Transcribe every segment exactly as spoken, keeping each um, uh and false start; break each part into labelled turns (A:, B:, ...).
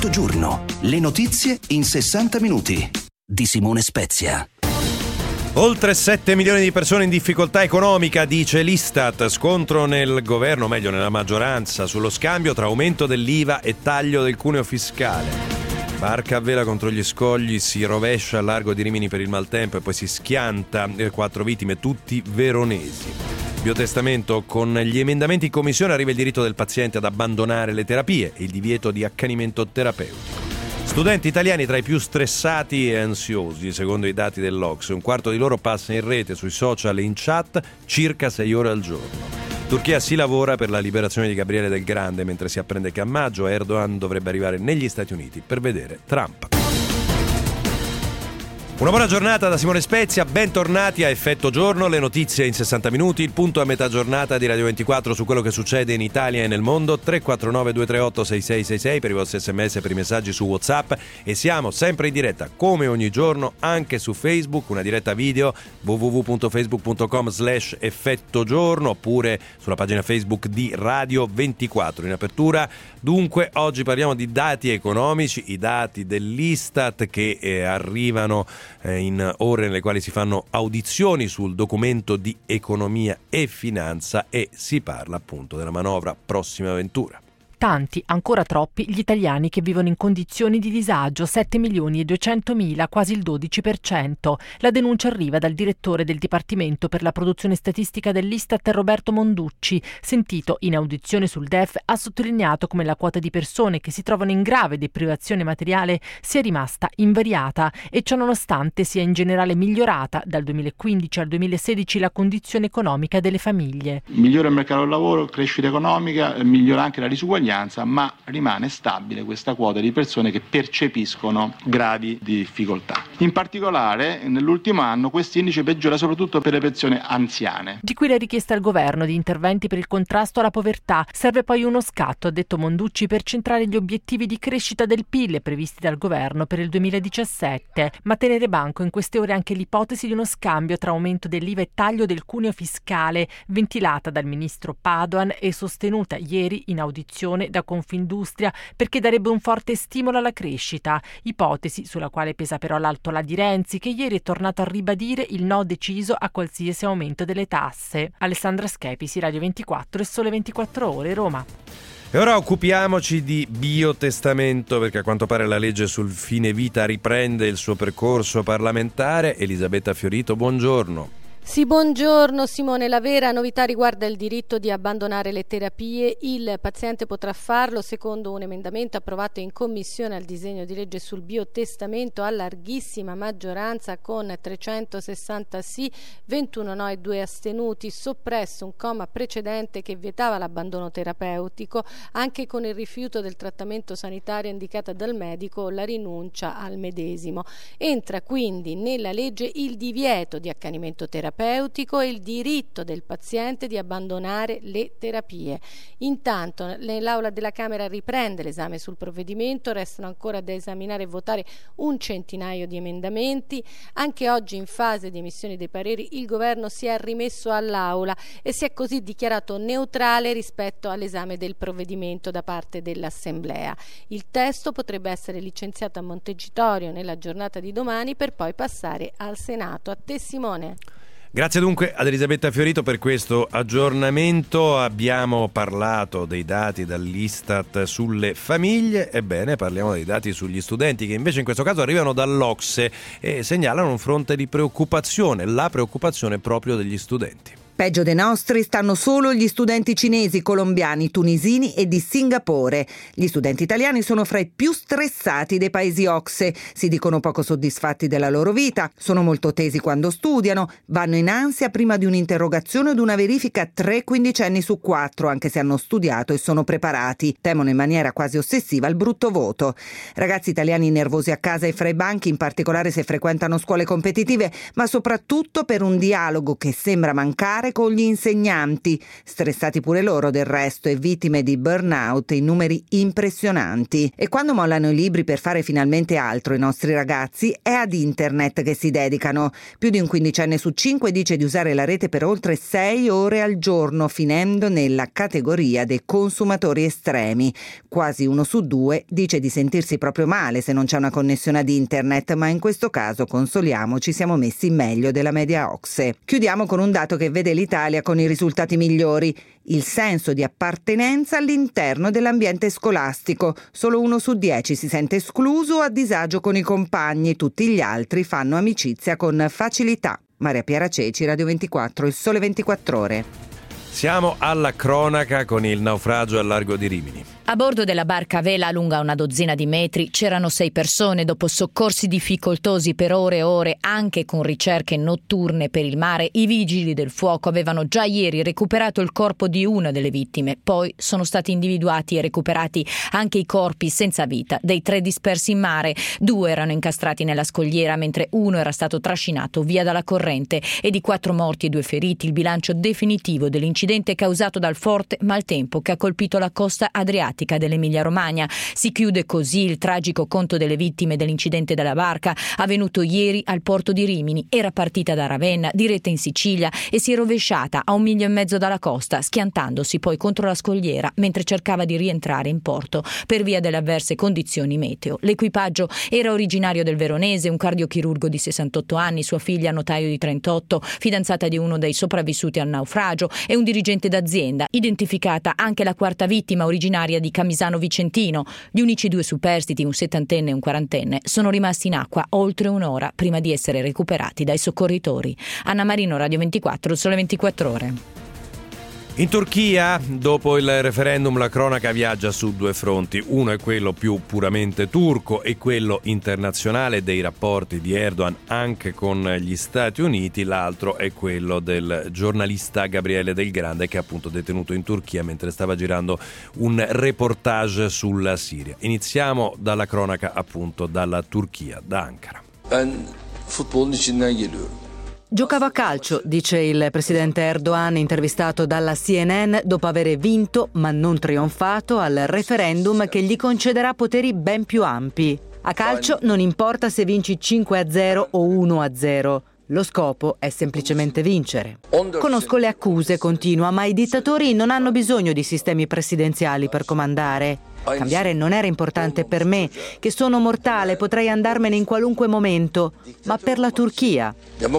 A: Effetto giorno. Le notizie in sessanta minuti. Di Simone Spezia.
B: Oltre sette milioni di persone in difficoltà economica, dice l'Istat. Scontro nel governo, meglio nella maggioranza, sullo scambio tra aumento dell'I V A e taglio del cuneo fiscale. Barca a vela contro gli scogli, si rovescia al largo di Rimini per il maltempo e poi si schianta. Quattro vittime, tutti veronesi. Biotestamento: con gli emendamenti in commissione arriva il diritto del paziente ad abbandonare le terapie e il divieto di accanimento terapeutico. Studenti italiani tra i più stressati e ansiosi, secondo i dati dell'Ocse. Un quarto di loro passa in rete, sui social e in chat circa sei ore al giorno. Turchia: si lavora per la liberazione di Gabriele Del Grande, mentre si apprende che a maggio Erdogan dovrebbe arrivare negli Stati Uniti per vedere Trump. Una buona giornata da Simone Spezia, bentornati a Effetto Giorno, le notizie in sessanta minuti, il punto a metà giornata di Radio ventiquattro su quello che succede in Italia e nel mondo. Tre quattro nove due tre otto sei sei sei sei per i vostri sms e per i messaggi su WhatsApp, e siamo sempre in diretta come ogni giorno anche su Facebook, una diretta video w w w punto facebook punto com slash effetto giorno, oppure sulla pagina Facebook di Radio ventiquattro. In apertura dunque oggi parliamo di dati economici, i dati dell'Istat che eh, arrivano in ore nelle quali si fanno audizioni sul documento di economia e finanza e si parla appunto della manovra prossima avventura.
C: Tanti, ancora troppi, gli italiani che vivono in condizioni di disagio, sette milioni e duecentomila, quasi il dodici per cento. La denuncia arriva dal direttore del Dipartimento per la produzione statistica dell'Istat, Roberto Monducci. Sentito in audizione sul D E F, ha sottolineato come la quota di persone che si trovano in grave deprivazione materiale sia rimasta invariata e ciò nonostante sia in generale migliorata dal duemilaquindici al duemilasedici la condizione economica delle famiglie.
D: Migliora il mercato del lavoro, crescita economica, migliora anche la disuguaglianza, ma rimane stabile questa quota di persone che percepiscono gravi difficoltà. In particolare, nell'ultimo anno questo indice peggiora soprattutto per le persone anziane.
C: Di qui la richiesta al governo di interventi per il contrasto alla povertà. Serve poi uno scatto, ha detto Monducci, per centrare gli obiettivi di crescita del P I L previsti dal governo per il duemiladiciassette, ma tenere banco in queste ore anche l'ipotesi di uno scambio tra aumento dell'I V A e taglio del cuneo fiscale, ventilata dal ministro Padoan e sostenuta ieri in audizione da Confindustria, perché darebbe un forte stimolo alla crescita, ipotesi sulla quale pesa però l'alto là di Renzi, che ieri è tornato a ribadire il no deciso a qualsiasi aumento delle tasse. Alessandra Schepisi, Radio ventiquattro e Sole ventiquattro Ore, Roma.
B: E ora occupiamoci di biotestamento, perché a quanto pare la legge sul fine vita riprende il suo percorso parlamentare. Elisabetta Fiorito, buongiorno.
E: Sì, buongiorno Simone. La vera novità riguarda il diritto di abbandonare le terapie. Il paziente potrà farlo secondo un emendamento approvato in commissione al disegno di legge sul biotestamento a larghissima maggioranza con trecentosessanta sì, ventuno no e due astenuti, soppresso un comma precedente che vietava l'abbandono terapeutico anche con il rifiuto del trattamento sanitario indicata dal medico o la rinuncia al medesimo. Entra quindi nella legge il divieto di accanimento terapeutico e il diritto del paziente di abbandonare le terapie. Intanto nell'aula della Camera riprende l'esame sul provvedimento, restano ancora da esaminare e votare un centinaio di emendamenti. Anche oggi in fase di emissione dei pareri il governo si è rimesso all'aula e si è così dichiarato neutrale rispetto all'esame del provvedimento da parte dell'Assemblea. Il testo potrebbe essere licenziato a Montecitorio nella giornata di domani per poi passare al Senato. A te Simone.
B: Grazie dunque ad Elisabetta Fiorito per questo aggiornamento. Abbiamo parlato dei dati dall'Istat sulle famiglie, ebbene parliamo dei dati sugli studenti, che invece in questo caso arrivano dall'Ocse e segnalano un fronte di preoccupazione, la preoccupazione proprio degli studenti.
F: Peggio dei nostri stanno solo gli studenti cinesi, colombiani, tunisini e di Singapore. Gli studenti italiani sono fra i più stressati dei paesi Ocse. Si dicono poco soddisfatti della loro vita, sono molto tesi quando studiano, vanno in ansia prima di un'interrogazione o di una verifica tre quindicenni su quattro, anche se hanno studiato e sono preparati. Temono in maniera quasi ossessiva il brutto voto. Ragazzi italiani nervosi a casa e fra i banchi, in particolare se frequentano scuole competitive, ma soprattutto per un dialogo che sembra mancare fare con gli insegnanti, stressati pure loro del resto e vittime di burnout in numeri impressionanti. E quando mollano i libri per fare finalmente altro i nostri ragazzi, è ad internet che si dedicano. Più di un quindicenne su cinque dice di usare la rete per oltre sei ore al giorno, finendo nella categoria dei consumatori estremi. Quasi uno su due dice di sentirsi proprio male se non c'è una connessione ad internet, ma in questo caso, consoliamoci, siamo messi meglio della media O C S E. Chiudiamo con un dato che vede l'Italia con i risultati migliori: il senso di appartenenza all'interno dell'ambiente scolastico. Solo uno su dieci si sente escluso o a disagio con i compagni, tutti gli altri fanno amicizia con facilità. Maria Piera Ceci, Radio ventiquattro, Il Sole ventiquattro Ore.
B: Siamo alla cronaca con il naufragio al largo di Rimini.
G: A bordo della barca a vela lunga una dozzina di metri c'erano sei persone. Dopo soccorsi difficoltosi per ore e ore, anche con ricerche notturne per il mare, i vigili del fuoco avevano già ieri recuperato il corpo di una delle vittime. Poi sono stati individuati e recuperati anche i corpi senza vita dei tre dispersi in mare. Due erano incastrati nella scogliera, mentre uno era stato trascinato via dalla corrente. E di quattro morti e due feriti il bilancio definitivo dell'incidente causato dal forte maltempo che ha colpito la costa adriatica dell'Emilia-Romagna. Si chiude così il tragico conto delle vittime dell'incidente della barca avvenuto ieri al porto di Rimini. Era partita da Ravenna, diretta in Sicilia, e si è rovesciata a un miglio e mezzo dalla costa, schiantandosi poi contro la scogliera mentre cercava di rientrare in porto per via delle avverse condizioni meteo. L'equipaggio era originario del Veronese, un cardiochirurgo di sessantotto anni, sua figlia notaio di trentotto, fidanzata di uno dei sopravvissuti al naufragio, e un dirigente d'azienda. Identificata anche la quarta vittima, originaria di Camisano Vicentino. Gli unici due superstiti, un settantenne e un quarantenne, sono rimasti in acqua oltre un'ora prima di essere recuperati dai soccorritori. Anna Marino, Radio ventiquattro, Sole ventiquattro Ore.
B: In Turchia, dopo il referendum, la cronaca viaggia su due fronti. Uno è quello più puramente turco e quello internazionale dei rapporti di Erdogan anche con gli Stati Uniti. L'altro è quello del giornalista Gabriele Del Grande, che è appunto detenuto in Turchia mentre stava girando un reportage sulla Siria. Iniziamo dalla cronaca appunto dalla Turchia, da Ankara.
H: Ben futbolun içinden geliyorum.
I: Giocavo a calcio, dice il presidente Erdogan, intervistato dalla C N N dopo aver vinto, ma non trionfato, al referendum che gli concederà poteri ben più ampi. A calcio non importa se vinci cinque a zero o uno a zero. Lo scopo è semplicemente vincere. Conosco le accuse, continua, ma i dittatori non hanno bisogno di sistemi presidenziali per comandare. Cambiare non era importante per me, che sono mortale, potrei andarmene in qualunque momento, ma per la Turchia.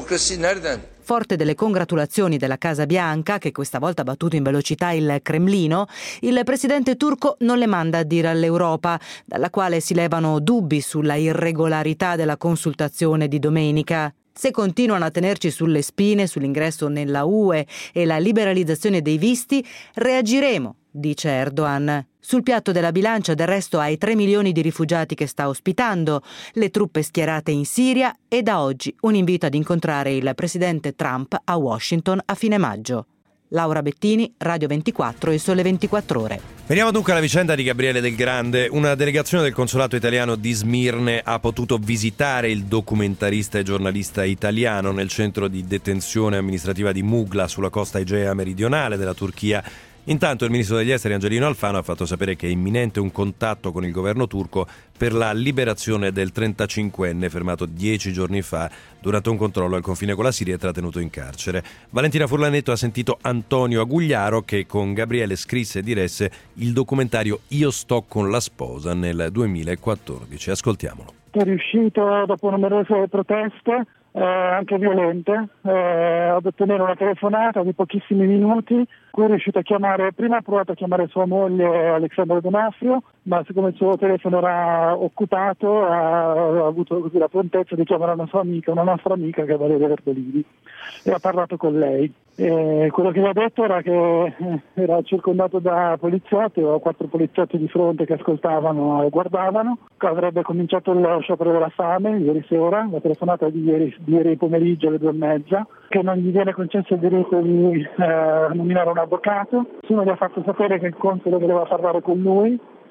I: Forte delle congratulazioni della Casa Bianca, che questa volta ha battuto in velocità il Cremlino, il presidente turco non le manda a dire all'Europa, dalla quale si levano dubbi sulla irregolarità della consultazione di domenica. Se continuano a tenerci sulle spine sull'ingresso nella U E e la liberalizzazione dei visti, reagiremo, dice Erdogan. Sul piatto della bilancia, del resto, ai tre milioni di rifugiati che sta ospitando, le truppe schierate in Siria e da oggi un invito ad incontrare il presidente Trump a Washington a fine maggio. Laura Bettini, Radio ventiquattro e Sole ventiquattro Ore.
B: Veniamo dunque alla vicenda di Gabriele Del Grande. Una delegazione del consolato italiano di Smirne ha potuto visitare il documentarista e giornalista italiano nel centro di detenzione amministrativa di Mugla, sulla costa egea meridionale della Turchia. Intanto il ministro degli esteri Angelino Alfano ha fatto sapere che è imminente un contatto con il governo turco per la liberazione del trentacinquenne fermato dieci giorni fa durante un controllo al confine con la Siria e trattenuto in carcere. Valentina Furlanetto ha sentito Antonio Agugliaro, che con Gabriele scrisse e diresse il documentario Io sto con la sposa nel duemilaquattordici. Ascoltiamolo.
J: È riuscito, dopo numerose proteste, eh, anche violente, eh, ad ottenere una telefonata di pochissimi minuti. Cui è riuscito a chiamare, prima ha provato a chiamare sua moglie Alexandra Donafrio, ma siccome il suo telefono era occupato ha, ha avuto così la prontezza di chiamare una sua amica, una nostra amica che è Valeria Verdolini, e ha parlato con lei. E quello che gli ha detto era che era circondato da poliziotti, o quattro poliziotti di fronte che ascoltavano e guardavano, che avrebbe cominciato lo sciopero della fame ieri sera, la telefonata di ieri, di ieri pomeriggio alle due e mezza, che non gli viene concesso il diritto di eh, nominare un avvocato. Nessuno gli ha fatto sapere che il console voleva parlare con lui,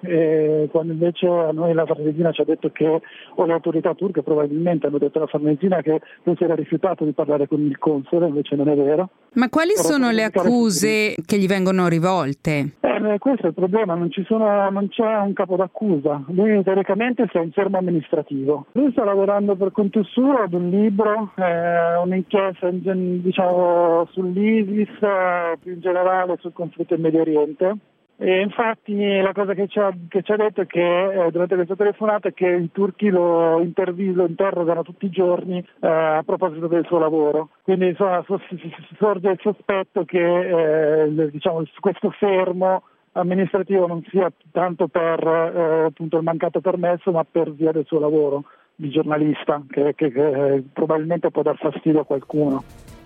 J: e quando invece a noi la Farnesina ci ha detto che, o le autorità turche probabilmente hanno detto alla Farnesina che non si era rifiutato di parlare con il console, invece non è vero.
K: Ma quali
J: Però
K: sono le accuse che gli vengono rivolte?
J: Eh, questo è il problema, non, ci sono, non c'è un capo d'accusa, lui teoricamente sta in fermo amministrativo. Lui sta lavorando per conto suo ad un libro, eh, un'inchiesta diciamo, sull'ISIS, eh, più in generale sul conflitto in Medio Oriente. E infatti la cosa che ci ha, che ci ha detto è che eh, durante questa telefonata è che i turchi lo, intervi- lo interrogano tutti i giorni eh, a proposito del suo lavoro. Quindi insomma so- sorge il sospetto che eh, diciamo, questo fermo amministrativo non sia tanto per eh, appunto il mancato permesso, ma per via del suo lavoro di giornalista, che, che, che probabilmente può dar fastidio a qualcuno.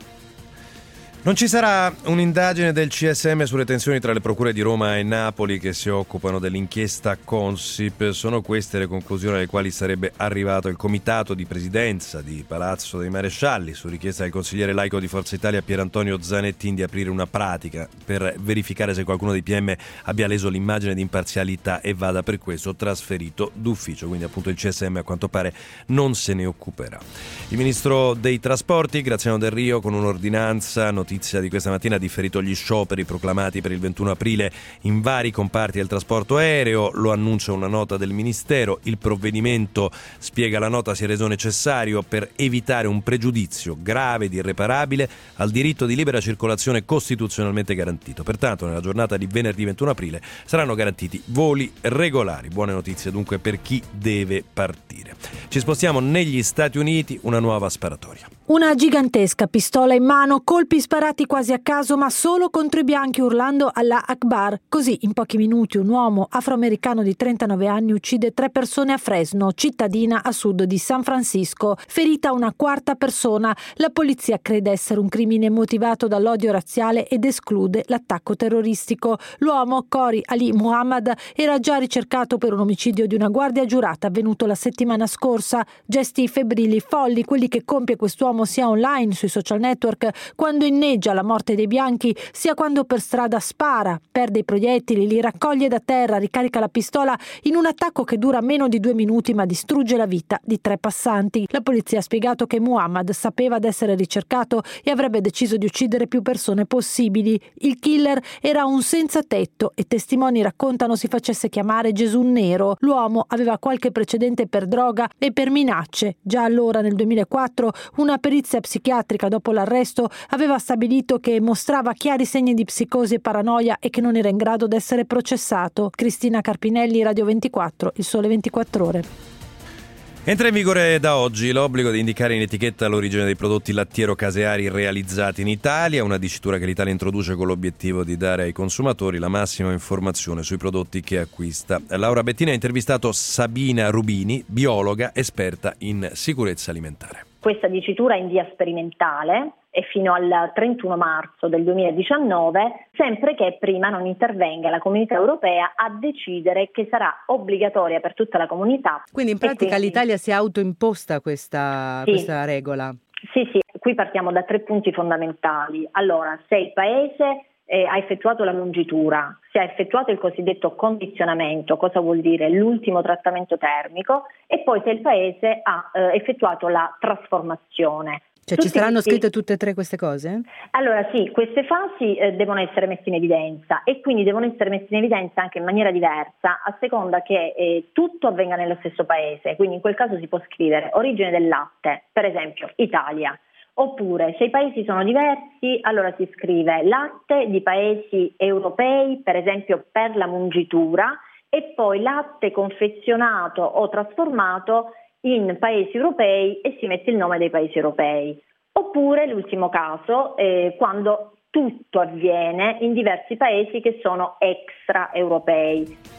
B: Non ci sarà un'indagine del C S M sulle tensioni tra le procure di Roma e Napoli che si occupano dell'inchiesta Consip. Sono queste le conclusioni alle quali sarebbe arrivato il comitato di presidenza di Palazzo dei Marescialli su richiesta del consigliere laico di Forza Italia Pierantonio Zanettin di aprire una pratica per verificare se qualcuno dei P M abbia leso l'immagine di imparzialità e vada per questo trasferito d'ufficio. Quindi appunto il C S M a quanto pare non se ne occuperà. Il ministro dei trasporti Graziano Del Rio con un'ordinanza notizia di questa mattina ha differito gli scioperi proclamati per il ventuno aprile in vari comparti del trasporto aereo, lo annuncia una nota del Ministero. Il provvedimento, spiega la nota, si è reso necessario per evitare un pregiudizio grave ed irreparabile al diritto di libera circolazione costituzionalmente garantito. Pertanto nella giornata di venerdì ventuno aprile saranno garantiti voli regolari. Buone notizie dunque per chi deve partire. Ci spostiamo negli Stati Uniti, una nuova sparatoria.
L: Una gigantesca pistola in mano, colpi sparati quasi a caso ma solo contro i bianchi urlando Allah Akbar. Così in pochi minuti un uomo afroamericano di trentanove anni uccide tre persone a Fresno, cittadina a sud di San Francisco. Ferita una quarta persona. La polizia crede essere un crimine motivato dall'odio razziale ed esclude l'attacco terroristico. L'uomo, Corey Ali Muhammad, era già ricercato per un omicidio di una guardia giurata avvenuto la settimana scorsa. Gesti febbrili, folli, quelli che compie quest'uomo sia online sui social network quando inneggia la morte dei bianchi, sia quando per strada spara, perde i proiettili, li raccoglie da terra, ricarica la pistola in un attacco che dura meno di due minuti ma distrugge la vita di tre passanti. La polizia ha spiegato che Muhammad sapeva d'essere ricercato e avrebbe deciso di uccidere più persone possibili. Il killer era un senza tetto e testimoni raccontano si facesse chiamare Gesù Nero. L'uomo aveva qualche precedente per droga e per minacce. Già allora nel duemilaquattro una perizia psichiatrica dopo l'arresto aveva stabilito che mostrava chiari segni di psicosi e paranoia e che non era in grado di essere processato. Cristina Carpinelli, Radio ventiquattro, Il Sole ventiquattro Ore.
B: Entra in vigore da oggi l'obbligo di indicare in etichetta l'origine dei prodotti lattiero-caseari realizzati in Italia, una dicitura che l'Italia introduce con l'obiettivo di dare ai consumatori la massima informazione sui prodotti che acquista. Laura Bettini ha intervistato Sabina Rubini, biologa esperta in sicurezza alimentare.
M: Questa dicitura è in via sperimentale e fino al trentuno marzo del duemiladiciannove, sempre che prima non intervenga la Comunità Europea a decidere che sarà obbligatoria per tutta la comunità.
I: Quindi in pratica
M: quindi...
I: l'Italia si è autoimposta questa,
M: sì.
I: questa regola.
M: Sì, sì, qui partiamo da tre punti fondamentali. Allora, se il Paese eh, ha effettuato la mungitura, si è effettuato il cosiddetto condizionamento, cosa vuol dire? L'ultimo trattamento termico, e poi se il Paese ha eh, effettuato la trasformazione.
I: Cioè
M: Tutti
I: ci saranno
M: questi...
I: scritte tutte e tre queste cose?
M: Allora sì, queste fasi eh, devono essere messe in evidenza e quindi devono essere messe in evidenza anche in maniera diversa a seconda che eh, tutto avvenga nello stesso Paese. Quindi in quel caso si può scrivere origine del latte, per esempio Italia. Oppure, se i paesi sono diversi, allora si scrive latte di paesi europei, per esempio per la mungitura, e poi latte confezionato o trasformato in paesi europei e si mette il nome dei paesi europei. Oppure, l'ultimo caso, eh, quando tutto avviene in diversi paesi che sono extraeuropei.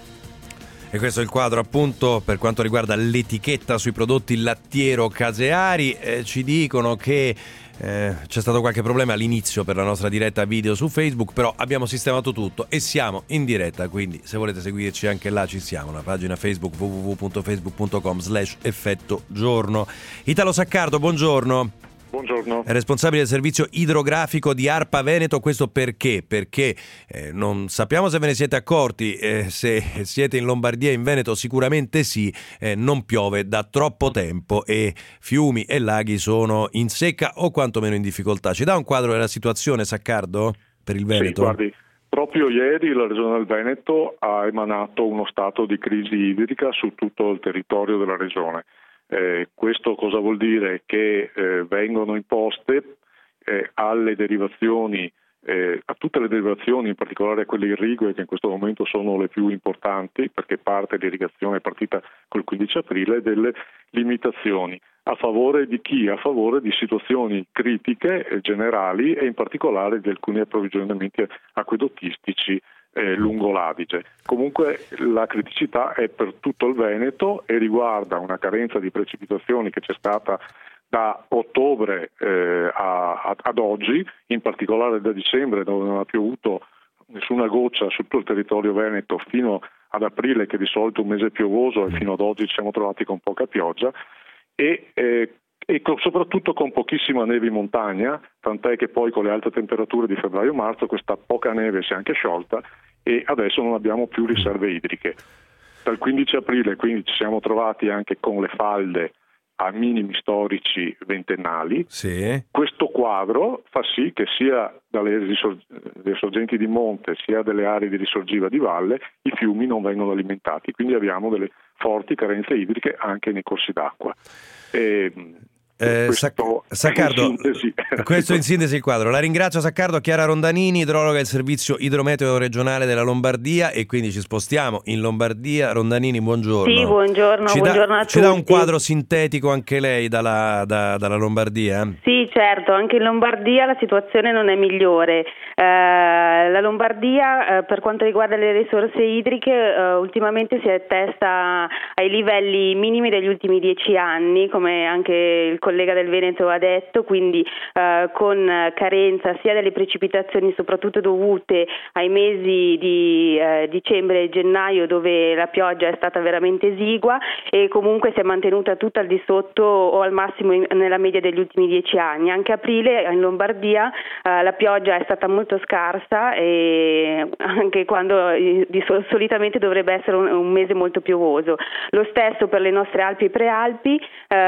B: E questo è il quadro appunto per quanto riguarda l'etichetta sui prodotti lattiero-caseari. Eh, ci dicono che eh, c'è stato qualche problema all'inizio per la nostra diretta video su Facebook, però abbiamo sistemato tutto e siamo in diretta, quindi se volete seguirci anche là ci siamo, la pagina Facebook w w w punto facebook punto com slash effetto giorno. Italo Saccardo, buongiorno.
N: Buongiorno.
B: È responsabile del servizio idrografico di ARPA Veneto. Questo perché? Perché eh, non sappiamo se ve ne siete accorti, eh, se siete in Lombardia e in Veneto sicuramente sì, eh, non piove da troppo tempo e fiumi e laghi sono in secca o quantomeno in difficoltà. Ci dà un quadro della situazione, Saccardo, per il Veneto?
N: Sì, guardi, proprio ieri la Regione del Veneto ha emanato uno stato di crisi idrica su tutto il territorio della Regione. Eh, questo cosa vuol dire? Che eh, vengono imposte eh, alle derivazioni, eh, a tutte le derivazioni, in particolare a quelle irrigue che in questo momento sono le più importanti, perché parte l'irrigazione è partita col quindici aprile, delle limitazioni. A favore di chi? A favore di situazioni critiche eh, generali e in particolare di alcuni approvvigionamenti acquedottistici Eh, lungo l'Adige. Comunque la criticità è per tutto il Veneto e riguarda una carenza di precipitazioni che c'è stata da ottobre eh, a, a, ad oggi, in particolare da dicembre, dove non ha piovuto nessuna goccia su tutto il territorio veneto fino ad aprile, che di solito è un mese piovoso, e fino ad oggi ci siamo trovati con poca pioggia e eh, e con, soprattutto con pochissima neve in montagna, tant'è che poi con le alte temperature di febbraio-marzo questa poca neve si è anche sciolta e adesso non abbiamo più riserve idriche. Dal quindici aprile quindi ci siamo trovati anche con le falde a minimi storici ventennali.
B: Sì.
N: Questo quadro fa sì che sia dalle risor- sorgenti di monte sia delle aree di risorgiva di valle i fiumi non vengono alimentati, quindi abbiamo delle forti carenze idriche anche nei corsi d'acqua. E,
B: Eh,
N: questo,
B: Saccardo,
N: in sintesi.
B: questo in sintesi il quadro. La ringrazio, Saccardo. Chiara Rondanini, idrologa del servizio idrometeo regionale della Lombardia, e quindi ci spostiamo in Lombardia. Rondanini, buongiorno.
O: Sì, buongiorno,
B: ci
O: buongiorno
B: da,
O: a
B: ci
O: tutti.
B: dà un quadro sintetico anche lei dalla, da, dalla Lombardia?
O: Sì, certo, anche in Lombardia la situazione non è migliore. Eh, la Lombardia, eh, per quanto riguarda le risorse idriche, eh, ultimamente si attesta ai livelli minimi degli ultimi dieci anni, come anche il collega del Veneto ha detto, quindi eh, con carenza sia delle precipitazioni soprattutto dovute ai mesi di eh, dicembre e gennaio, dove la pioggia è stata veramente esigua e comunque si è mantenuta tutta al di sotto o al massimo in, nella media degli ultimi dieci anni. Anche aprile in Lombardia eh, la pioggia è stata molto scarsa, e anche quando eh, di sol- solitamente dovrebbe essere un, un mese molto piovoso. Lo stesso per le nostre Alpi e Prealpi.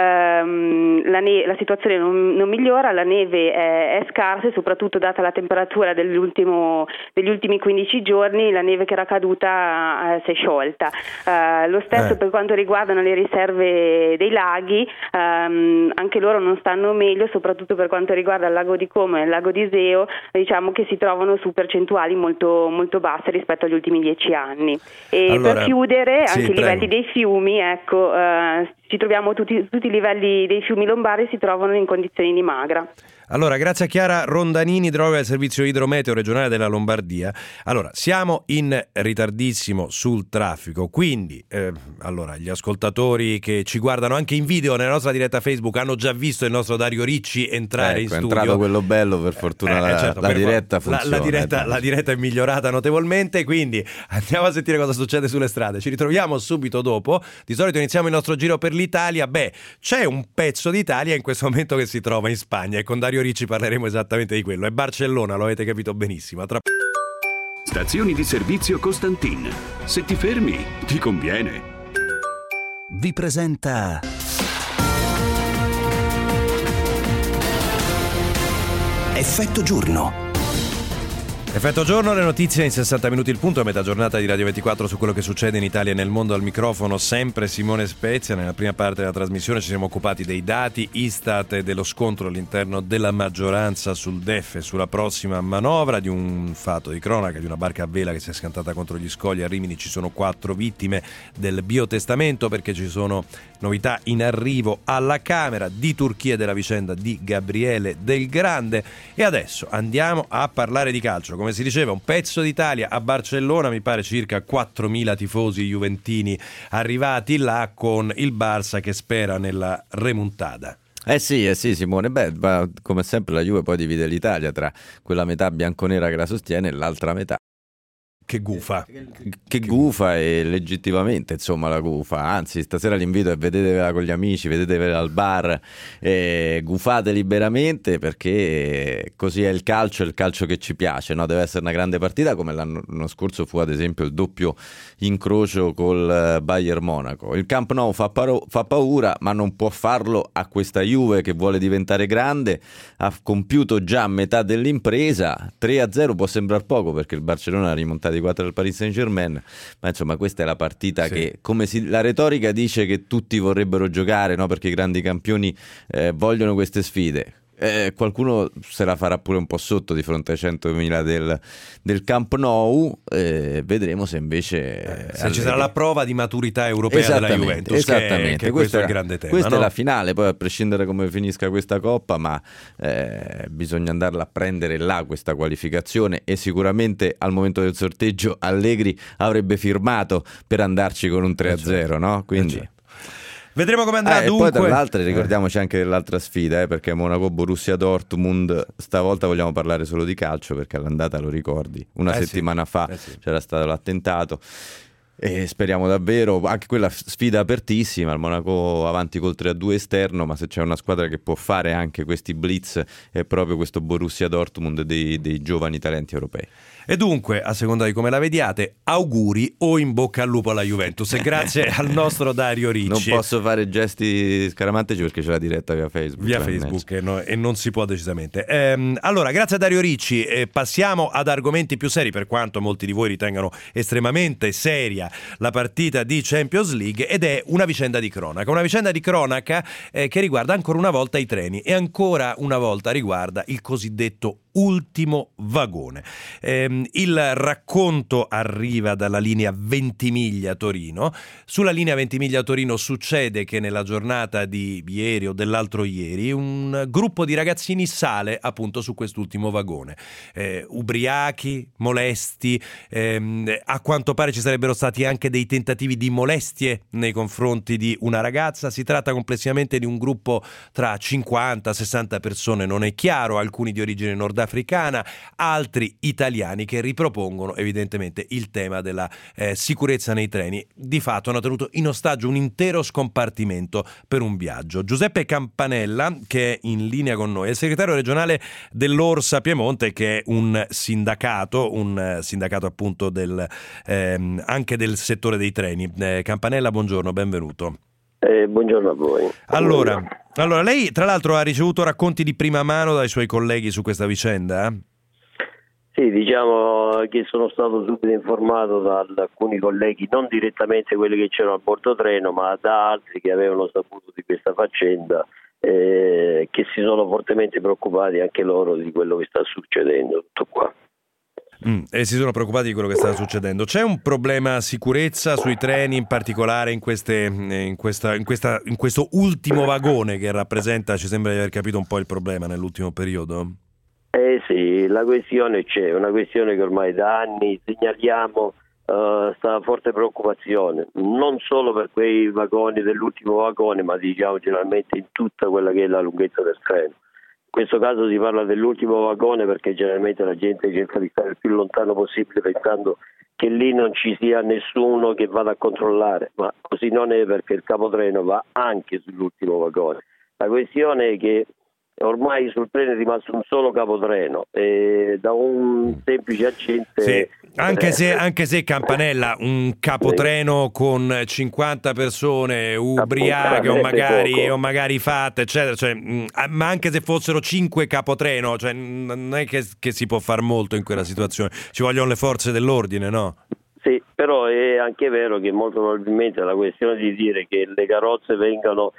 O: ehm, la, ne- la situazione non, non migliora, la neve è, è scarsa e soprattutto data la temperatura dell'ultimo, degli ultimi quindici giorni la neve che era caduta eh, si è sciolta. Eh, lo stesso
B: eh.
O: per quanto riguardano le riserve dei laghi, ehm, anche loro non stanno meglio, soprattutto per quanto riguarda il lago di Como e il lago di Iseo, diciamo che si trovano su percentuali molto, molto basse rispetto agli ultimi dieci anni. E
B: allora,
O: per chiudere,
B: sì,
O: anche i livelli dei fiumi, ecco, eh, ci troviamo tutti, tutti i livelli dei fiumi lombardi si trovano in condizioni di magra.
B: Allora, grazie a Chiara Rondanini, idrologa del servizio idrometeo regionale della Lombardia. Allora, siamo in ritardissimo sul traffico, quindi eh, allora gli ascoltatori che ci guardano anche in video nella nostra diretta Facebook hanno già visto il nostro Dario Ricci entrare
P: ecco,
B: in studio.
P: È entrato quello bello, per fortuna
B: eh,
P: la,
B: certo,
P: la
B: per
P: diretta
B: la,
P: funziona.
B: La diretta, la diretta è migliorata notevolmente, quindi andiamo a sentire cosa succede sulle strade. Ci ritroviamo subito dopo. Di solito iniziamo il nostro giro per l'Italia. Beh, c'è un pezzo d'Italia in questo momento che si trova in Spagna e con Dario Ricci parleremo esattamente di quello. È Barcellona, lo avete capito benissimo. Tra...
Q: Stazioni di servizio Costantin. Se ti fermi, ti conviene.
A: Vi presenta Effetto Giorno.
B: Effetto giorno, le notizie in sessanta minuti il punto, a metà giornata di Radio ventiquattro su quello che succede in Italia e nel mondo. Al microfono sempre Simone Spezia. Nella prima parte della trasmissione ci siamo occupati dei dati Istat e dello scontro all'interno della maggioranza sul D E F e sulla prossima manovra, di un fatto di cronaca, di una barca a vela che si è scantata contro gli scogli a Rimini. Ci sono quattro vittime del biotestamento, perché ci sono novità in arrivo alla Camera, di Turchia e della vicenda di Gabriele Del Grande. E adesso andiamo a parlare di calcio. Come si diceva, un pezzo d'Italia a Barcellona, mi pare circa quattromila tifosi juventini arrivati là con il Barça che spera nella remontada.
P: Eh sì, eh sì Simone, beh, come sempre la Juve poi divide l'Italia tra quella metà bianconera che la sostiene e l'altra metà
B: che gufa.
P: Che gufa e legittimamente, insomma, la gufa. Anzi, stasera l'invito è vedetevela con gli amici, vedetevela al bar, eh, gufate liberamente, perché così è il calcio, è il calcio che ci piace, no? Deve essere una grande partita, come l'anno scorso fu ad esempio il doppio incrocio col Bayern Monaco. Il Camp Nou fa, paro- fa paura, ma non può farlo a questa Juve che vuole diventare grande. Ha compiuto già metà dell'impresa. Tre a zero può sembrare poco, perché il Barcellona ha rimontato quattro al Paris Saint-Germain, ma insomma questa è la partita sì. che, come si, la retorica dice che tutti vorrebbero giocare, no? Perché i grandi campioni eh, vogliono queste sfide. Eh, qualcuno se la farà pure un po' sotto di fronte ai centomila del, del Camp Nou, eh, vedremo se invece
B: eh, se ci sarà la prova di maturità europea della Juventus,
P: esattamente.
B: che, che questo è il grande tema.
P: Questa
B: no?
P: è la finale, poi a prescindere come finisca questa Coppa, ma eh, bisogna andarla a prendere là questa qualificazione, e sicuramente al momento del sorteggio Allegri avrebbe firmato per andarci con un tre a zero, no? Quindi
B: vedremo come andrà.
P: Ah,
B: dunque.
P: E poi tra l'altro ricordiamoci anche dell'altra sfida, eh, perché Monaco Borussia Dortmund, stavolta vogliamo parlare solo di calcio, perché all'andata, lo ricordi, una
B: eh
P: settimana
B: sì.
P: fa
B: eh sì.
P: c'era stato l'attentato, e speriamo davvero, anche quella sfida apertissima, il Monaco avanti col tre a due esterno, ma se c'è una squadra che può fare anche questi blitz è proprio questo Borussia Dortmund dei, dei giovani talenti europei.
B: E dunque, a seconda di come la vediate, auguri o in bocca al lupo alla Juventus. E grazie al nostro Dario Ricci.
P: Non posso fare gesti scaramantici perché c'è la diretta via Facebook.
B: Via Facebook e, no, e non si può decisamente. Ehm, allora, grazie a Dario Ricci. Eh, passiamo ad argomenti più seri, per quanto molti di voi ritengano estremamente seria la partita di Champions League, ed è una vicenda di cronaca. Una vicenda di cronaca eh, che riguarda ancora una volta i treni, e ancora una volta riguarda il cosiddetto ultimo vagone. Eh, il racconto arriva dalla linea Ventimiglia Torino. Sulla linea Ventimiglia Torino succede che nella giornata di ieri o dell'altro ieri un gruppo di ragazzini sale appunto su quest'ultimo vagone, eh, ubriachi, molesti, ehm, a quanto pare ci sarebbero stati anche dei tentativi di molestie nei confronti di una ragazza. Si tratta complessivamente di un gruppo tra cinquanta sessanta persone, non è chiaro, alcuni di origine nordafricana, altri italiani, che ripropongono evidentemente il tema della eh, sicurezza nei treni. Di fatto hanno tenuto in ostaggio un intero scompartimento per un viaggio. Giuseppe Campanella, che è in linea con noi, è il segretario regionale dell'Orsa Piemonte, che è un sindacato, un sindacato appunto del, ehm, anche del settore dei treni. Eh, Campanella, buongiorno, benvenuto.
R: Eh, buongiorno a voi.
B: Allora, allora, lei tra l'altro ha ricevuto racconti di prima mano dai suoi colleghi su questa vicenda?
R: Sì, diciamo che sono stato subito informato da alcuni colleghi, non direttamente quelli che c'erano a bordo treno, ma da altri che avevano saputo di questa faccenda, eh, che si sono fortemente preoccupati anche loro di quello che sta succedendo, tutto qua.
B: Mm, e si sono preoccupati di quello che sta succedendo. C'è un problema sicurezza sui treni, in particolare in, queste, in, questa, in, questa, in questo ultimo vagone che rappresenta, ci sembra di aver capito un po' il problema nell'ultimo periodo?
R: Eh sì, la questione c'è, una questione che ormai da anni segnaliamo, uh, sta forte preoccupazione, non solo per quei vagoni dell'ultimo vagone, ma diciamo generalmente in tutta quella che è la lunghezza del treno. In questo caso si parla dell'ultimo vagone perché generalmente la gente cerca di stare il più lontano possibile pensando che lì non ci sia nessuno che vada a controllare, ma così non è, perché il capotreno va anche sull'ultimo vagone. La questione è che ormai sul treno è rimasto un solo capotreno e da un semplice agente...
B: Sì, anche,
R: eh,
B: se, anche se Campanella, un capotreno sì. con cinquanta persone ubriache o magari, o magari fatte, eccetera, cioè, ma anche se fossero cinque capotreno, cioè, non è che, che si può far molto in quella situazione, ci vogliono le forze dell'ordine, no?
R: Sì, però è anche vero che molto probabilmente la questione di dire che le carrozze vengano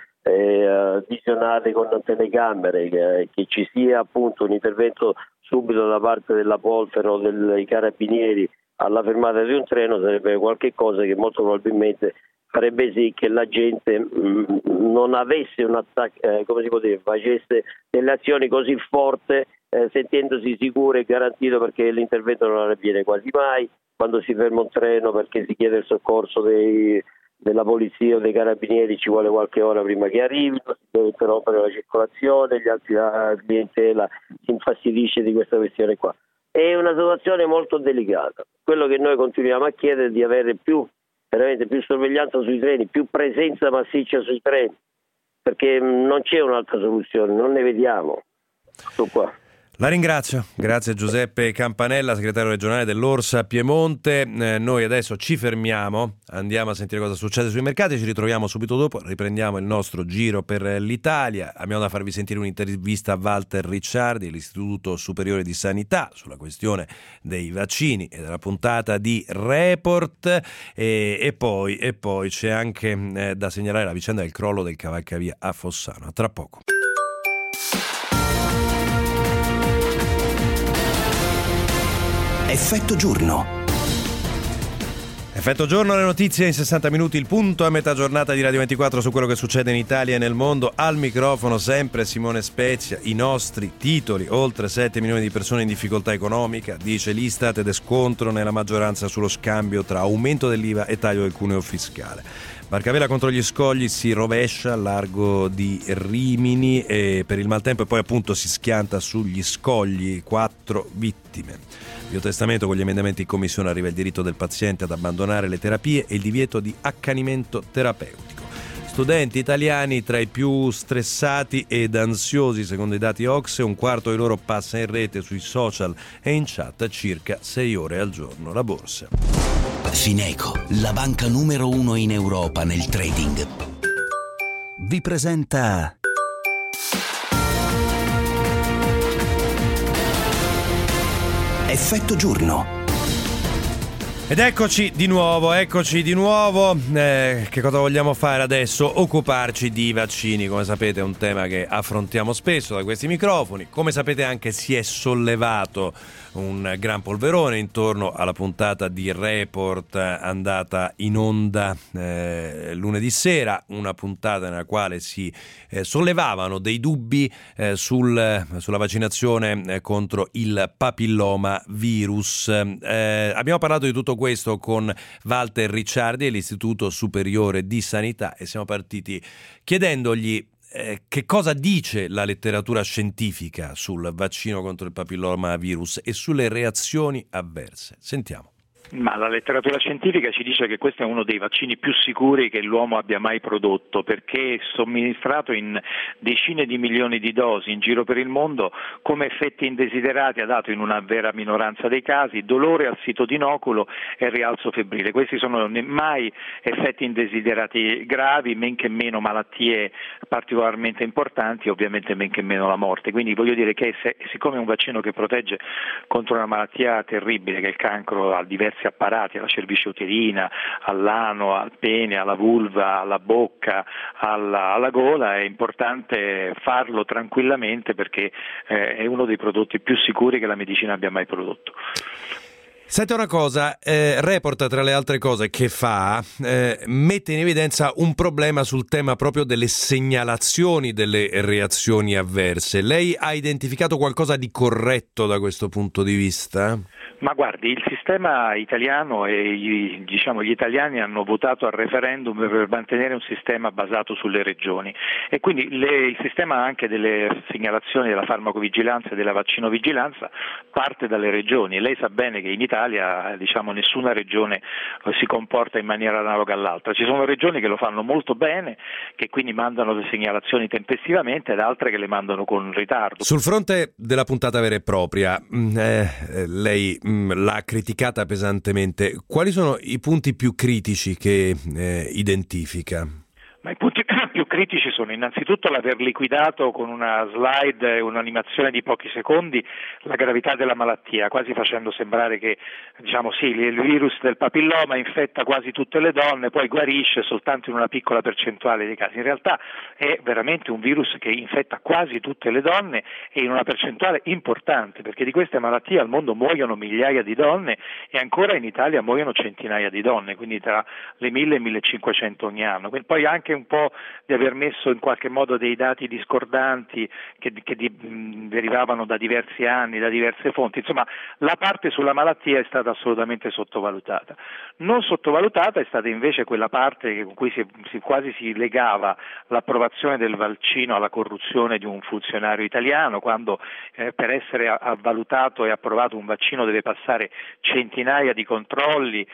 R: eh, visionate con telecamere, che, che ci sia appunto un intervento subito da parte della Polfero o dei carabinieri alla fermata di un treno sarebbe qualche cosa che molto probabilmente farebbe sì che la gente mh, non avesse un attacco, eh, come si può dire, facesse delle azioni così forti eh, sentendosi sicuro e garantito, perché l'intervento non avviene quasi mai quando si ferma un treno, perché si chiede il soccorso dei della polizia o dei carabinieri, ci vuole qualche ora prima che arrivino, si deve interrompere la circolazione, gli altri, la clientela si infastidisce di questa questione qua. È una situazione molto delicata. Quello che noi continuiamo a chiedere è di avere più, veramente più sorveglianza sui treni, più presenza massiccia sui treni, perché non c'è un'altra soluzione, non ne vediamo. Tutto qua.
B: La ringrazio, grazie Giuseppe Campanella, segretario regionale dell'Orsa Piemonte. Eh, noi adesso ci fermiamo, andiamo a sentire cosa succede sui mercati, ci ritroviamo subito dopo, riprendiamo il nostro giro per l'Italia. Abbiamo da farvi sentire un'intervista a Walter Ricciardi, l'Istituto Superiore di Sanità, sulla questione dei vaccini e della puntata di Report, e, e, poi, e poi c'è anche eh, da segnalare la vicenda del crollo del cavalcavia a Fossano. A tra poco.
A: Effetto giorno.
B: Effetto giorno, le notizie in sessanta minuti, il punto a metà giornata di Radio ventiquattro su quello che succede in Italia e nel mondo. Al microfono sempre Simone Spezia, i nostri titoli: oltre sette milioni di persone in difficoltà economica, dice l'Istat, ed è scontro nella maggioranza sullo scambio tra aumento dell'I V A e taglio del cuneo fiscale. Barcavela contro gli scogli si rovescia al largo di Rimini e per il maltempo, e poi appunto si schianta sugli scogli, quattro vittime. Biotestamento: con gli emendamenti in commissione arriva il diritto del paziente ad abbandonare le terapie e il divieto di accanimento terapeutico. Studenti italiani tra i più stressati ed ansiosi secondo i dati O C S E, un quarto di loro passa in rete, sui social e in chat circa sei ore al giorno. La borsa.
A: Fineco, la banca numero uno in Europa nel trading, vi presenta Effetto giorno.
B: Ed eccoci di nuovo, eccoci di nuovo. Eh, che cosa vogliamo fare adesso? Occuparci di vaccini. Come sapete è un tema che affrontiamo spesso da questi microfoni. Come sapete anche si è sollevato un gran polverone intorno alla puntata di Report andata in onda eh, lunedì sera, una puntata nella quale si eh, sollevavano dei dubbi eh, sul, sulla vaccinazione eh, contro il papilloma virus. Eh, abbiamo parlato di tutto questo con Walter Ricciardi dell'Istituto Superiore di Sanità e siamo partiti chiedendogli Eh, che cosa dice la letteratura scientifica sul vaccino contro il papilloma virus e sulle reazioni avverse. Sentiamo.
S: Ma la letteratura scientifica ci dice che questo è uno dei vaccini più sicuri che l'uomo abbia mai prodotto, perché è somministrato in decine di milioni di dosi in giro per il mondo, come effetti indesiderati ha dato in una vera minoranza dei casi dolore al sito d'inoculo e rialzo febbrile. Questi sono mai effetti indesiderati gravi, men che meno malattie particolarmente importanti, ovviamente men che meno la morte. Quindi voglio dire che se, siccome è un vaccino che protegge contro una malattia terribile che è il cancro a diversi apparati, alla cervice uterina, all'ano, al pene, alla vulva, alla bocca, alla, alla gola, è importante farlo tranquillamente perché eh, è uno dei prodotti più sicuri che la medicina abbia mai prodotto.
B: Senti una cosa, eh, Report tra le altre cose che fa eh, mette in evidenza un problema sul tema proprio delle segnalazioni delle reazioni avverse. Lei ha identificato qualcosa di corretto da questo punto di vista?
S: Ma guardi, il sistema italiano e gli, diciamo, gli italiani hanno votato al referendum per mantenere un sistema basato sulle regioni e quindi le, il sistema anche delle segnalazioni della farmacovigilanza e della vaccinovigilanza parte dalle regioni. Lei sa bene che in Italia diciamo, nessuna regione si comporta in maniera analoga all'altra. Ci sono regioni che lo fanno molto bene, che quindi mandano le segnalazioni tempestivamente ed altre che le mandano con ritardo.
B: Sul fronte della puntata vera e propria, eh, lei l'ha criticata pesantemente. Quali sono i punti più critici che eh, identifica?
S: Ma i punti più critici sono innanzitutto l'aver liquidato con una slide e un'animazione di pochi secondi la gravità della malattia, quasi facendo sembrare che diciamo sì, il virus del papilloma infetta quasi tutte le donne, poi guarisce soltanto in una piccola percentuale dei casi. In realtà è veramente un virus che infetta quasi tutte le donne e in una percentuale importante, perché di queste malattie al mondo muoiono migliaia di donne e ancora in Italia muoiono centinaia di donne, quindi tra le mille e millecinquecento ogni anno. Quindi poi anche un po' di aver messo in qualche modo dei dati discordanti che, che di, mh, derivavano da diversi anni, da diverse fonti. Insomma, la parte sulla malattia è stata assolutamente sottovalutata. Non sottovalutata è stata invece quella parte con cui si, si, quasi si legava l'approvazione del vaccino alla corruzione di un funzionario italiano, quando eh, per essere avvalutato e approvato un vaccino deve passare centinaia di controlli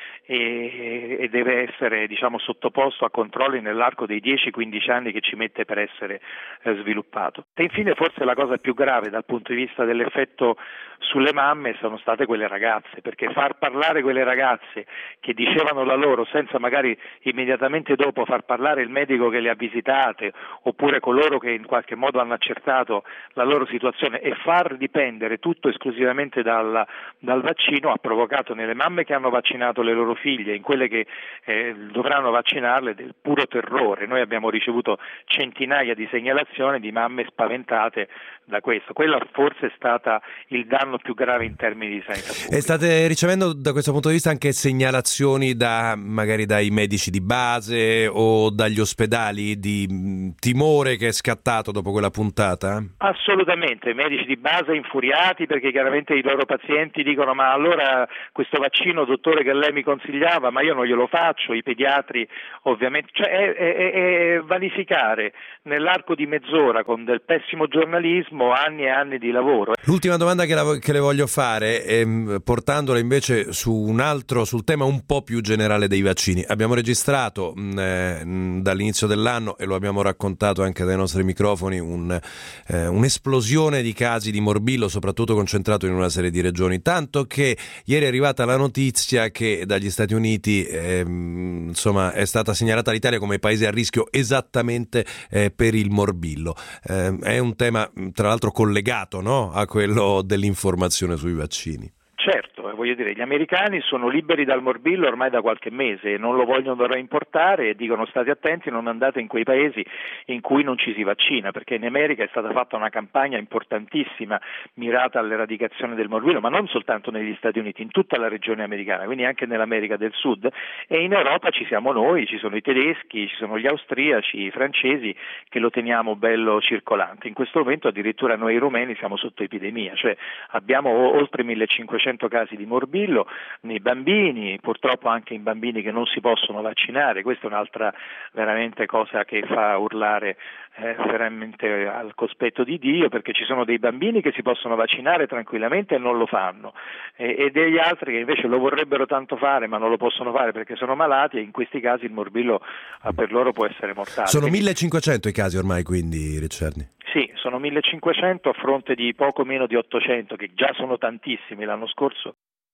S: e, e deve essere, diciamo, sottoposto a controlli nell'arco dei dieci quindici anni che ci mette per essere eh, sviluppato. E infine forse la cosa più grave dal punto di vista dell'effetto sulle mamme sono state quelle ragazze, perché far parlare quelle ragazze che dicevano la loro senza magari immediatamente dopo far parlare il medico che le ha visitate oppure coloro che in qualche modo hanno accertato la loro situazione e far dipendere tutto esclusivamente dal, dal vaccino ha provocato nelle mamme che hanno vaccinato le loro figlie, in quelle che eh, dovranno vaccinarle, del puro terrore. Noi abbiamo ricevuto centinaia di segnalazioni di mamme spaventate da questo. Quella forse è stata il danno più grave in termini di sanità pubblica.
B: E state ricevendo da questo punto di vista anche segnalazioni da magari dai medici di base o dagli ospedali di mh, timore che è scattato dopo quella puntata?
S: Assolutamente, i medici di base infuriati perché chiaramente i loro pazienti dicono ma allora questo vaccino dottore che lei mi consigliava ma io non glielo faccio, i pediatri ovviamente, cioè è, è, è vanificare nell'arco di mezz'ora con del pessimo giornalismo anni e anni di lavoro.
B: L'ultima domanda che, la, che le voglio fare è portandola invece su un altro, sul tema un po' più generale dei vaccini. Abbiamo registrato eh, dall'inizio dell'anno e lo abbiamo raccontato anche dai nostri microfoni un, eh, un'esplosione di casi di morbillo, soprattutto concentrato in una serie di regioni, tanto che ieri è arrivata la notizia che dagli Stati Uniti eh, insomma è stata segnalata l'Italia come paese a rischio esattamente eh, per il morbillo. Eh, è un tema tra l'altro collegato, no, a quello dell'informazione sui vaccini.
S: Certo, voglio dire, gli americani sono liberi dal morbillo ormai da qualche mese, non lo vogliono reimportare e dicono state attenti, non andate in quei paesi in cui non ci si vaccina, perché in America è stata fatta una campagna importantissima mirata all'eradicazione del morbillo, ma non soltanto negli Stati Uniti, in tutta la regione americana, quindi anche nell'America del Sud, e in Europa ci siamo noi, ci sono i tedeschi, ci sono gli austriaci, i francesi che lo teniamo bello circolante. In questo momento addirittura noi rumeni siamo sotto epidemia, cioè abbiamo oltre millecinquecento casi di morbillo nei bambini, purtroppo anche in bambini che non si possono vaccinare. Questa è un'altra veramente cosa che fa urlare eh, veramente al cospetto di Dio, perché ci sono dei bambini che si possono vaccinare tranquillamente e non lo fanno e, e degli altri che invece lo vorrebbero tanto fare ma non lo possono fare perché sono malati e in questi casi il morbillo eh, per loro può essere mortale.
B: Sono
S: quindi
B: millecinquecento i casi ormai, quindi, Ricciardi?
S: Sì, sono millecinquecento a fronte di poco meno di ottocento, che già sono tantissimi l'anno scorso.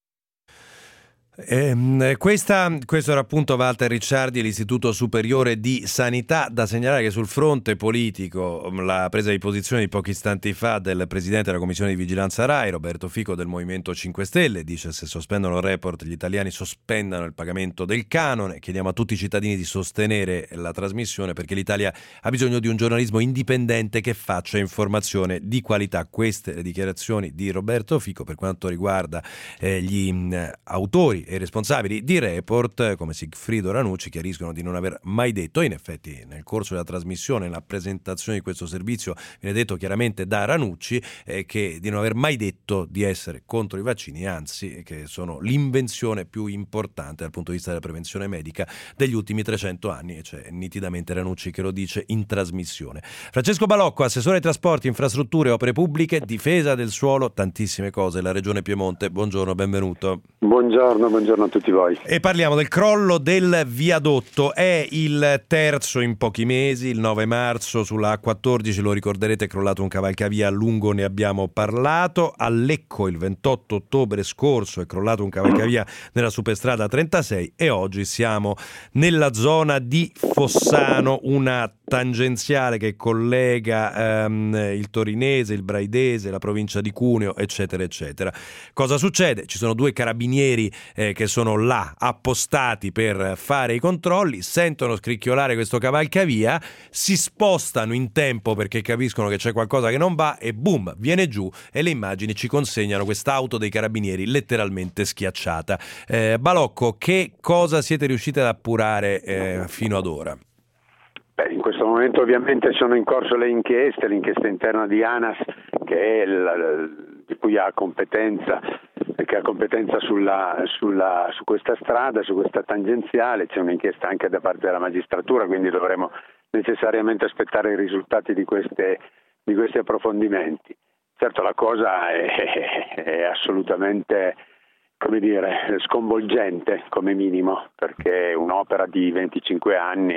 B: Eh, questa, questo era appunto Walter Ricciardi, l'Istituto Superiore di Sanità. Da segnalare che sul fronte politico la presa di posizione di pochi istanti fa del Presidente della Commissione di Vigilanza Rai, Roberto Fico del Movimento cinque Stelle, dice: se sospendono il report gli italiani sospendano il pagamento del canone. Chiediamo a tutti i cittadini di sostenere la trasmissione perché l'Italia ha bisogno di un giornalismo indipendente che faccia informazione di qualità. Queste le dichiarazioni di Roberto Fico per quanto riguarda eh, gli mh, autori e i responsabili di Report, come Sigfrido Ranucci, chiariscono di non aver mai detto, e in effetti nel corso della trasmissione, nella presentazione di questo servizio, viene detto chiaramente da Ranucci eh, che di non aver mai detto di essere contro i vaccini, anzi che sono l'invenzione più importante dal punto di vista della prevenzione medica degli ultimi trecento anni, e c'è nitidamente Ranucci che lo dice in trasmissione. Francesco Balocco, assessore ai trasporti, infrastrutture, opere pubbliche, difesa del suolo, tantissime cose, la Regione Piemonte. Buongiorno, benvenuto.
T: Buongiorno, buongiorno a tutti voi.
B: E parliamo del crollo del viadotto. È il terzo in pochi mesi. Il nove marzo sulla A quattordici, lo ricorderete, è crollato un cavalcavia, a lungo ne abbiamo parlato. A Lecco il ventotto ottobre scorso è crollato un cavalcavia nella superstrada trentasei e oggi siamo nella zona di Fossano, una tangenziale che collega ehm, il Torinese, il Braidese, la provincia di Cuneo, eccetera eccetera. Cosa succede? Ci sono due carabinieri eh, che sono là appostati per fare i controlli, sentono scricchiolare questo cavalcavia, si spostano in tempo perché capiscono che c'è qualcosa che non va e boom, viene giù, e le immagini ci consegnano quest'auto dei carabinieri letteralmente schiacciata. Eh, Balocco, che cosa siete riusciti ad appurare eh, fino ad ora?
T: Beh, in questo momento ovviamente sono in corso le inchieste, l'inchiesta interna di ANAS che è la, di cui ha competenza, che ha competenza sulla, sulla, su questa strada, su questa tangenziale, c'è un'inchiesta anche da parte della magistratura, quindi dovremo necessariamente aspettare i risultati di, queste, di questi approfondimenti. Certo la cosa è, è assolutamente, come dire, sconvolgente come minimo, perché un'opera di venticinque anni,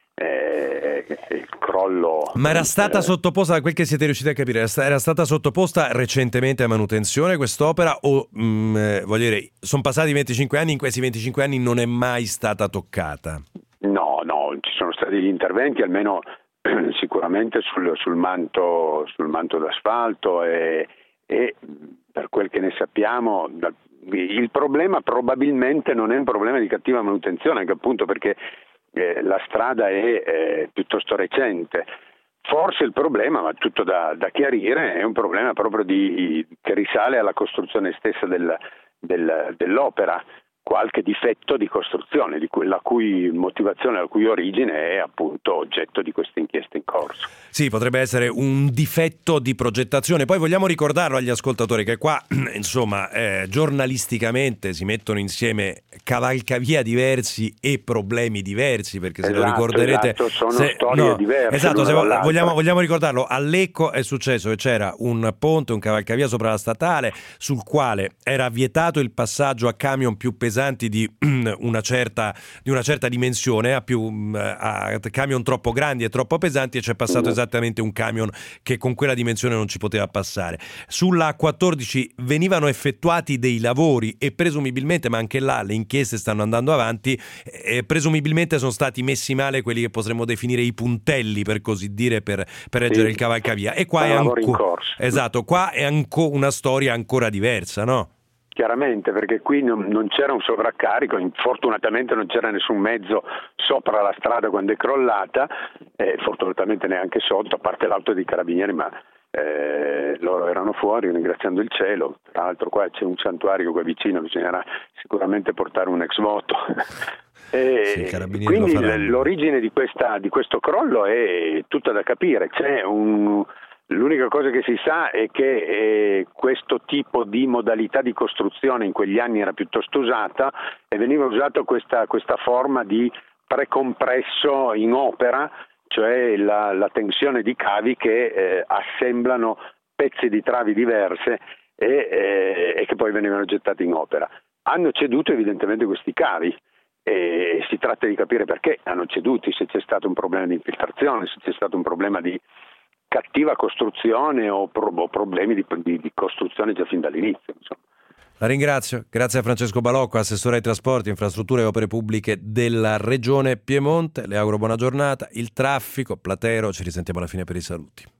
T: Eh, il crollo.
B: Ma era stata sottoposta, da quel che siete riusciti a capire, era stata sottoposta recentemente a manutenzione quest'opera o mh, voglio dire, sono passati venticinque anni, in questi venticinque anni non è mai stata toccata?
T: No, no, ci sono stati gli interventi almeno sicuramente sul, sul manto sul manto d'asfalto e, e per quel che ne sappiamo il problema probabilmente non è un problema di cattiva manutenzione, anche appunto perché Eh, la strada è eh, piuttosto recente. Forse il problema, ma tutto da, da chiarire, è un problema proprio di, che risale alla costruzione stessa del, del, dell'opera, qualche difetto di costruzione, di cui, la cui motivazione, la cui origine è appunto oggetto di queste inchieste in corso.
B: Sì, potrebbe essere un difetto di progettazione. Poi vogliamo ricordarlo agli ascoltatori che qua, insomma, eh, giornalisticamente si mettono insieme cavalcavia diversi e problemi diversi, perché se
T: esatto,
B: lo ricorderete...
T: Esatto, sono
B: se,
T: storie
B: no,
T: diverse.
B: Esatto, se vogliamo, vogliamo ricordarlo, a Lecco è successo che c'era un ponte, un cavalcavia sopra la statale, sul quale era vietato il passaggio a camion più pesanti di una certa, di una certa dimensione, a, più, a camion troppo grandi e troppo pesanti, e c'è passato mm. esattamente un camion che con quella dimensione non ci poteva passare. Sulla A quattordici venivano effettuati dei lavori e presumibilmente, ma anche là le inchieste stanno andando avanti, e presumibilmente sono stati messi male quelli che potremmo definire i puntelli, per così dire, per, per reggere sì. il cavalcavia. E qua è, anco- esatto, qua è anco una storia ancora diversa, no?
T: Chiaramente, perché qui non, non c'era un sovraccarico, fortunatamente non c'era nessun mezzo sopra la strada quando è crollata, e fortunatamente neanche sotto, a parte l'auto dei carabinieri, ma eh, loro erano fuori, ringraziando il cielo. Tra l'altro qua c'è un santuario qua vicino, bisognerà sicuramente portare un ex voto. E sì, quindi l'origine di, questa, di questo crollo è tutta da capire. C'è un... L'unica cosa che si sa è che eh, questo tipo di modalità di costruzione in quegli anni era piuttosto usata e veniva usata questa, questa forma di precompresso in opera, cioè la, la tensione di cavi che eh, assemblano pezzi di travi diverse e, eh, e che poi venivano gettati in opera. Hanno ceduto evidentemente questi cavi e si tratta di capire perché hanno ceduti, se c'è stato un problema di infiltrazione, se c'è stato un problema di cattiva costruzione o, pro- o problemi di, di, di costruzione già fin dall'inizio. Insomma.
B: La ringrazio, grazie a Francesco Balocco, assessore ai trasporti, infrastrutture e opere pubbliche della Regione Piemonte. Le auguro buona giornata. Il traffico, Platero, ci risentiamo alla fine per i saluti.